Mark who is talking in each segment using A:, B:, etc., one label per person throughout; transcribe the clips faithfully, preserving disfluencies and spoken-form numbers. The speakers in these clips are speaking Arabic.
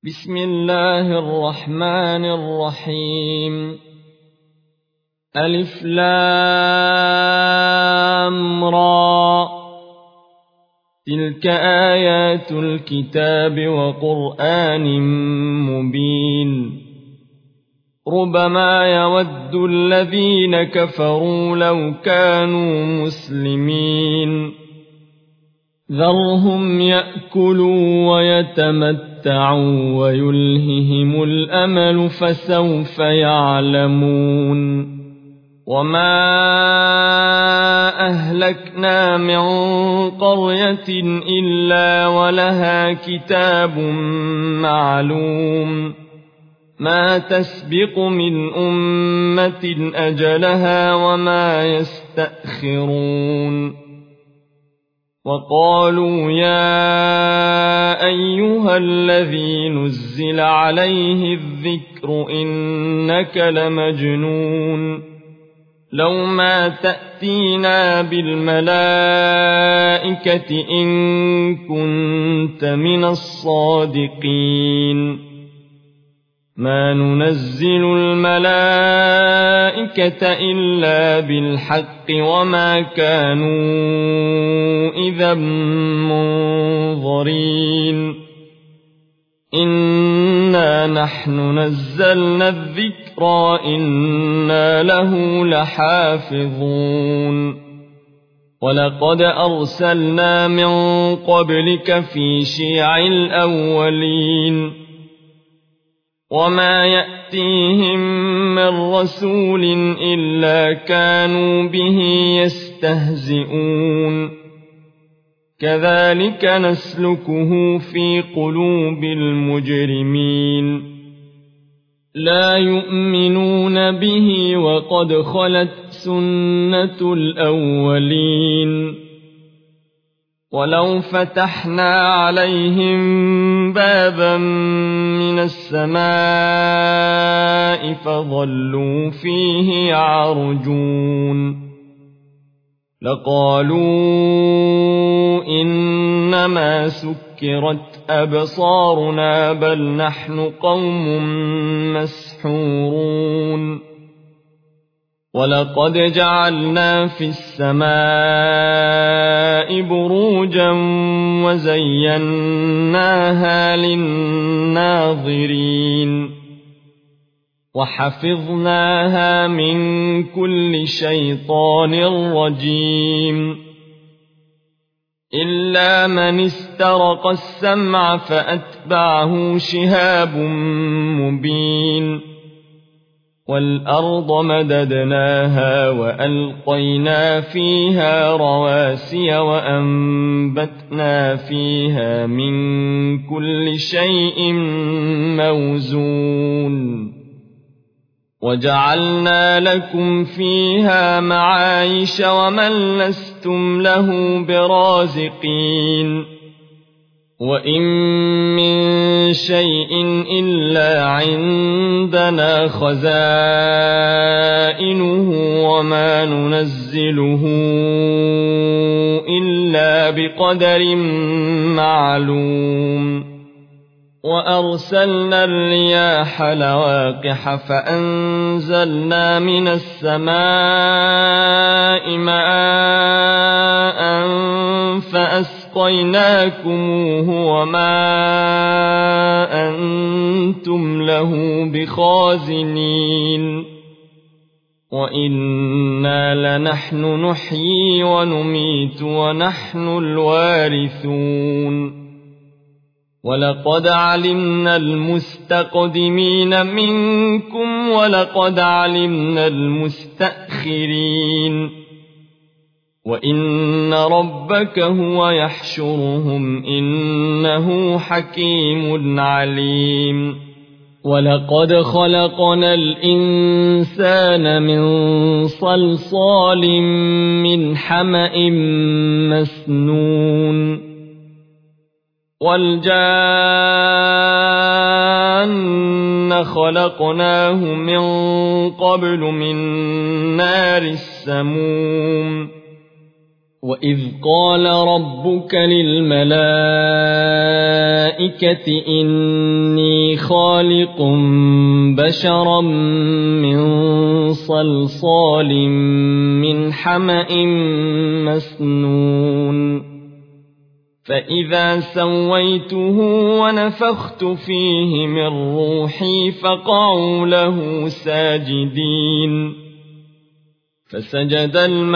A: بسم الله الرحمن الرحيم. ألف لام را، تلك آيات الكتاب وقرآن مبين. ربما يود الذين كفروا لو كانوا مسلمين. ذرهم يأكلوا ويتمتعوا ويلههم الأمل فسوف يعلمون. وما أهلكنا من قرية إلا ولها كتاب معلوم، ما تسبق من أمة أجلها وما يستأخرون. وقالوا يا أيها الذي نزل عليه الذكر إنك لمجنون، لو ما تأتينا بالملائكة إن كنت من الصادقين. ما ننزل الملائكة إلا بالحق وما كانوا إذا منظرين. إنا نحن نزلنا الذكر وإنا له لحافظون. ولقد أرسلنا من قبلك في شيع الأولين، وما يأتيهم من رسول إلا كانوا به يستهزئون. كذلك نسلكه في قلوب المجرمين. لا يؤمنون به وقد خلت سنة الأولين. ولو فتحنا عليهم بابا من السماء فظلوا فيه يعرجون لقالوا إنما سكرت أبصارنا بل نحن قوم مسحورون. ولقد جعلنا في السماء بروجا وزيناها للناظرين وحفظناها من كل شيطان رجيم. إلا من استرق السمع فأتبعه شهاب مبين. والأرض مددناها وألقينا فيها رواسي وأنبتنا فيها من كل شيء موزون. وجعلنا لكم فيها معايش ومن لستم له برازقين. وإن من شيء إلا عندنا خزائنه وما ننزله إلا بقدر معلوم. وأرسلنا الرياح لواقح فأنزلنا من السماء ماء فأسقيناكموه وما أنتم له بخازنين. وإنا لنحن نحيي ونميت ونحن الوارثون. ولقد علمنا المستقدمين منكم ولقد علمنا المستأخرين. وإن ربك هو يحشرهم إنه حكيم عليم. ولقد خلقنا الإنسان من صلصال من حمأ مسنون. والجان خلقناه من قبل من نار السموم. وإذ قال ربك للملائكة إني خالق بشرا من صلصال من حمأ مسنون فإذا سويته ونفخت فيه من روحي فقعوا له ساجدين فسجد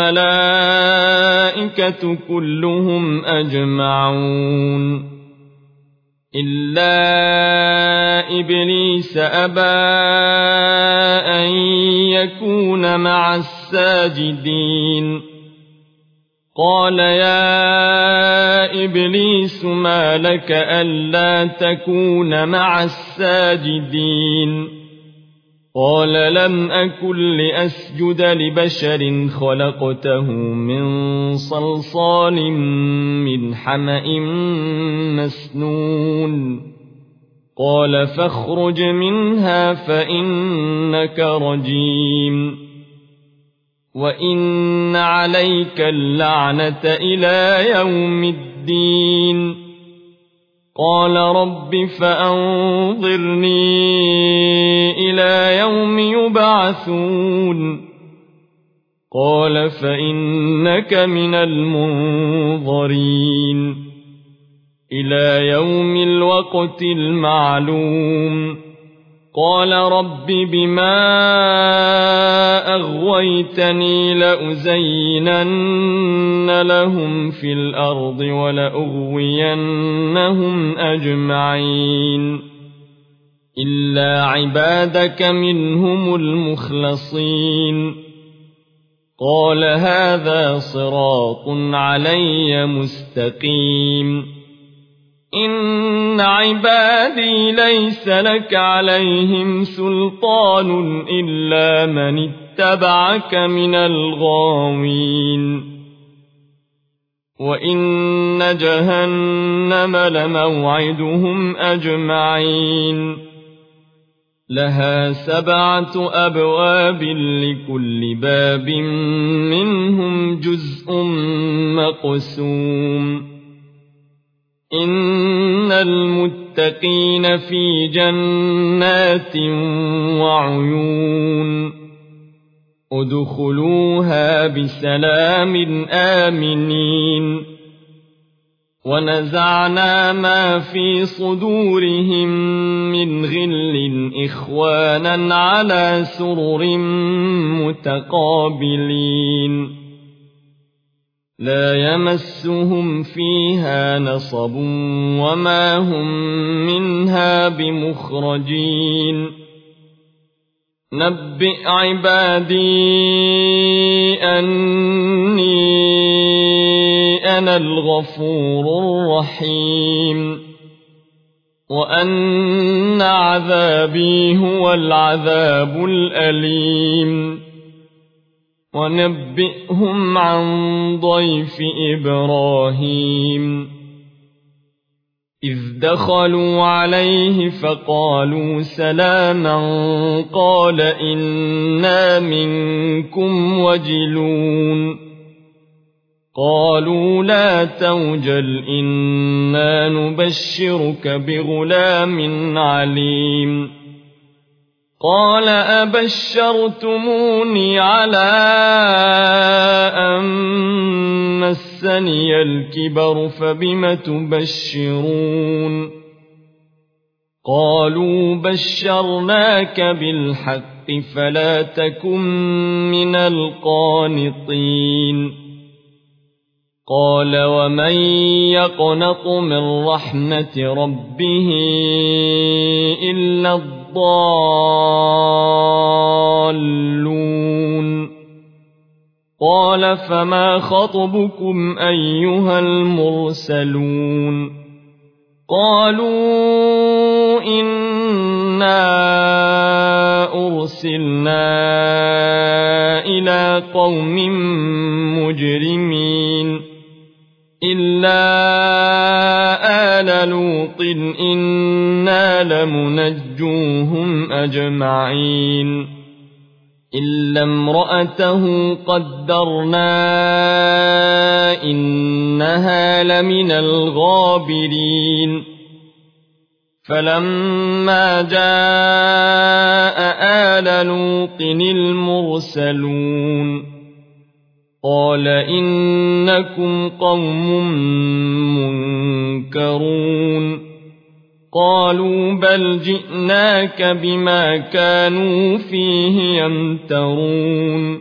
A: الملائكة كلهم أجمعون إلا إبليس أبى أن يكون مع الساجدين قال يا إبليس ما لك ألا تكون مع الساجدين قال لم أكن لأسجد لبشر خلقته من صلصال من حمأ مسنون قال فاخرج منها فإنك رجيم وإن عليك اللعنة إلى يوم الدين قال رب فأنظرني إلى يوم يبعثون قال فإنك من المنظرين إلى يوم الوقت المعلوم قال رب بما أغويتني لأزينن لهم في الأرض ولأغوينهم أجمعين إلا عبادك منهم المخلصين قال هذا صراط علي مستقيم إن عبادي ليس لك عليهم سلطان إلا من اتبعك من الغاوين وإن جهنم لموعدهم أجمعين لها سبعة أبواب لكل باب منهم جزء مقسوم إن المتقين في جنات وعيون ادخلوها بسلام آمنين ونزعنا ما في صدورهم من غل إخوانا على سرر متقابلين لا يمسهم فيها نصب وما هم منها بمخرجين نبئ عبادي أني أنا الغفور الرحيم وأن عذابي هو العذاب الأليم ونبئهم عن ضيف إبراهيم إذ دخلوا عليه فقالوا سلاما قال إنا منكم وجلون قالوا لا توجل إنا نبشرك بغلام عليم قال أبشرتموني على أن مسني الكبر فبم تبشرون قالوا بشرناك بالحق فلا تكن من القانطين قال ومن يقنط من رحمة ربه إلا الضالون قال فما خطبكم أيها المرسلون قالوا إنا أرسلنا إلى قوم مجرمين إلا آل لوط إنا لمنجوهم أجمعين إلا امرأته قدرنا إنها لمن الغابرين فلما جاء آل لوط المرسلون قال إنكم قوم منكرون قالوا بل جئناك بما كانوا فيه يمترون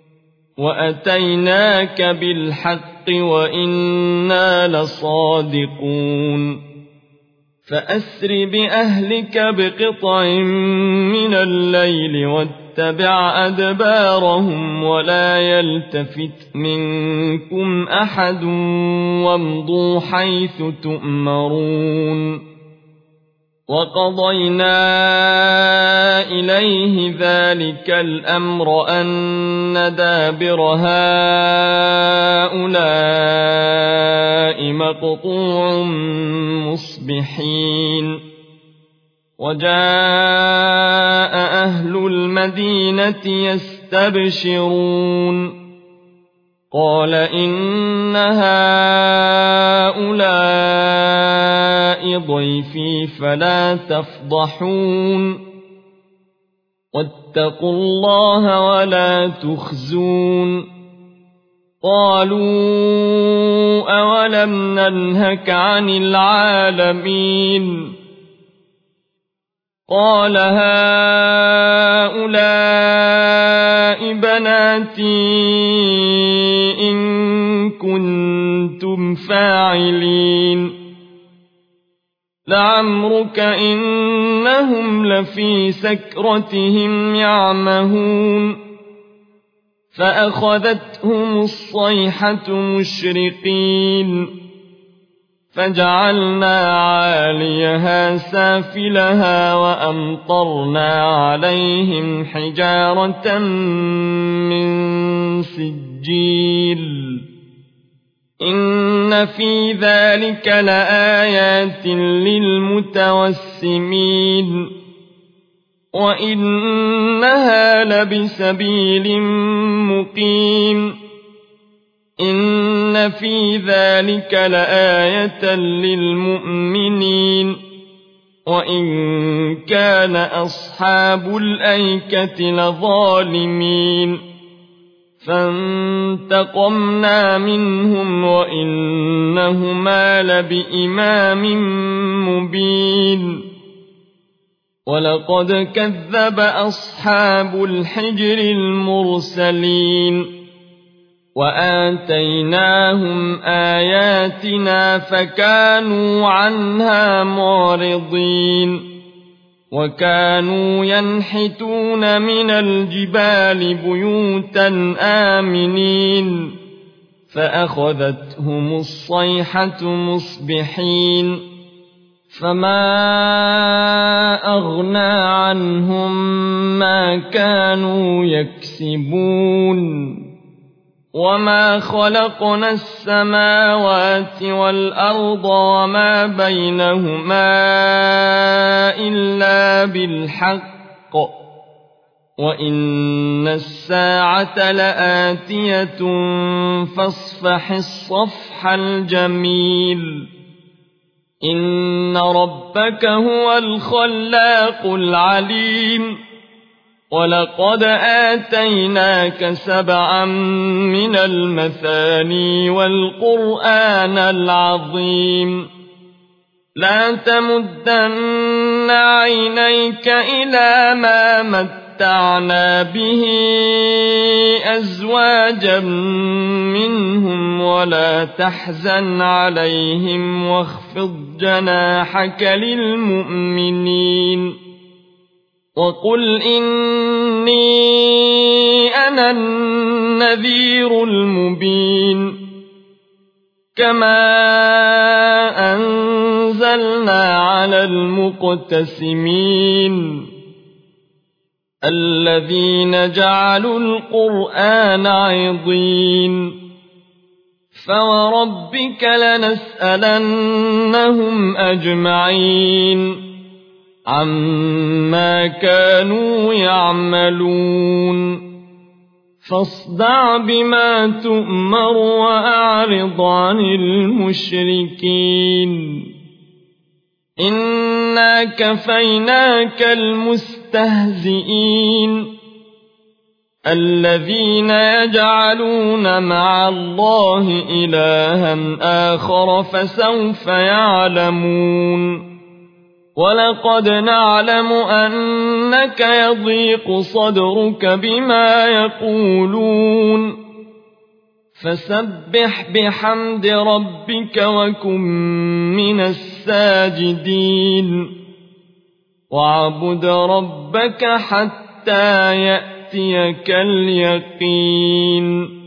A: وأتيناك بالحق وإنا لصادقون فأسر بأهلك بقطع من الليل واتبع أدبارهم ولا يلتفت منكم أحد وامضوا حيث تؤمرون وقضينا إليه ذلك الأمر أن دابر هؤلاء مقطوع مصبحين وجاء أهل المدينة يستبشرون قال إن هؤلاء ضيفي فلا تفضحون واتقوا الله ولا تخزون قالوا أولم ننهك عن العالمين قال هؤلاء بناتي إن كنتم فاعلين لعمرك إنهم لفي سكرتهم يعمهون فأخذتهم الصيحة مشرقين فجعلنا عاليها سافلها وأمطرنا عليهم حجارة من سجيل إن في ذلك لآيات للمتوسمين وإنها لبسبيل مقيم إن في ذلك لآية للمؤمنين وإن كان أصحاب الأيكة لظالمين فانتقمنا منهم وإنهما لبإمام مبين ولقد كذب أصحاب الحجر المرسلين وآتيناهم آياتنا فكانوا عنها معرضين وكانوا ينحتون من الجبال بيوتا آمنين فأخذتهم الصيحة مصبحين فما أغنى عنهم ما كانوا يكسبون وما خلقنا السماوات والأرض وما بينهما إلا بالحق وإن الساعة لآتية فاصفح الصفح الجميل إن ربك هو الخلاق العليم ولقد آتيناك سبعا من المثاني والقرآن العظيم لا تمدن عينيك إلى ما متعنا به أزواجا منهم ولا تحزن عليهم واخفض جناحك للمؤمنين وقل إني أنا النذير المبين كما أنزلنا على المقتسمين الذين جعلوا القرآن عضين فوربك لنسألنهم أجمعين عما كانوا يعملون فاصدع بما تؤمر وأعرض عن المشركين إنا كفيناك المستهزئين الذين يجعلون مع الله إلها آخر فسوف يعلمون ولقد نعلم أنك يضيق صدرك بما يقولون فسبح بحمد ربك وكن من الساجدين واعبد ربك حتى يأتيك اليقين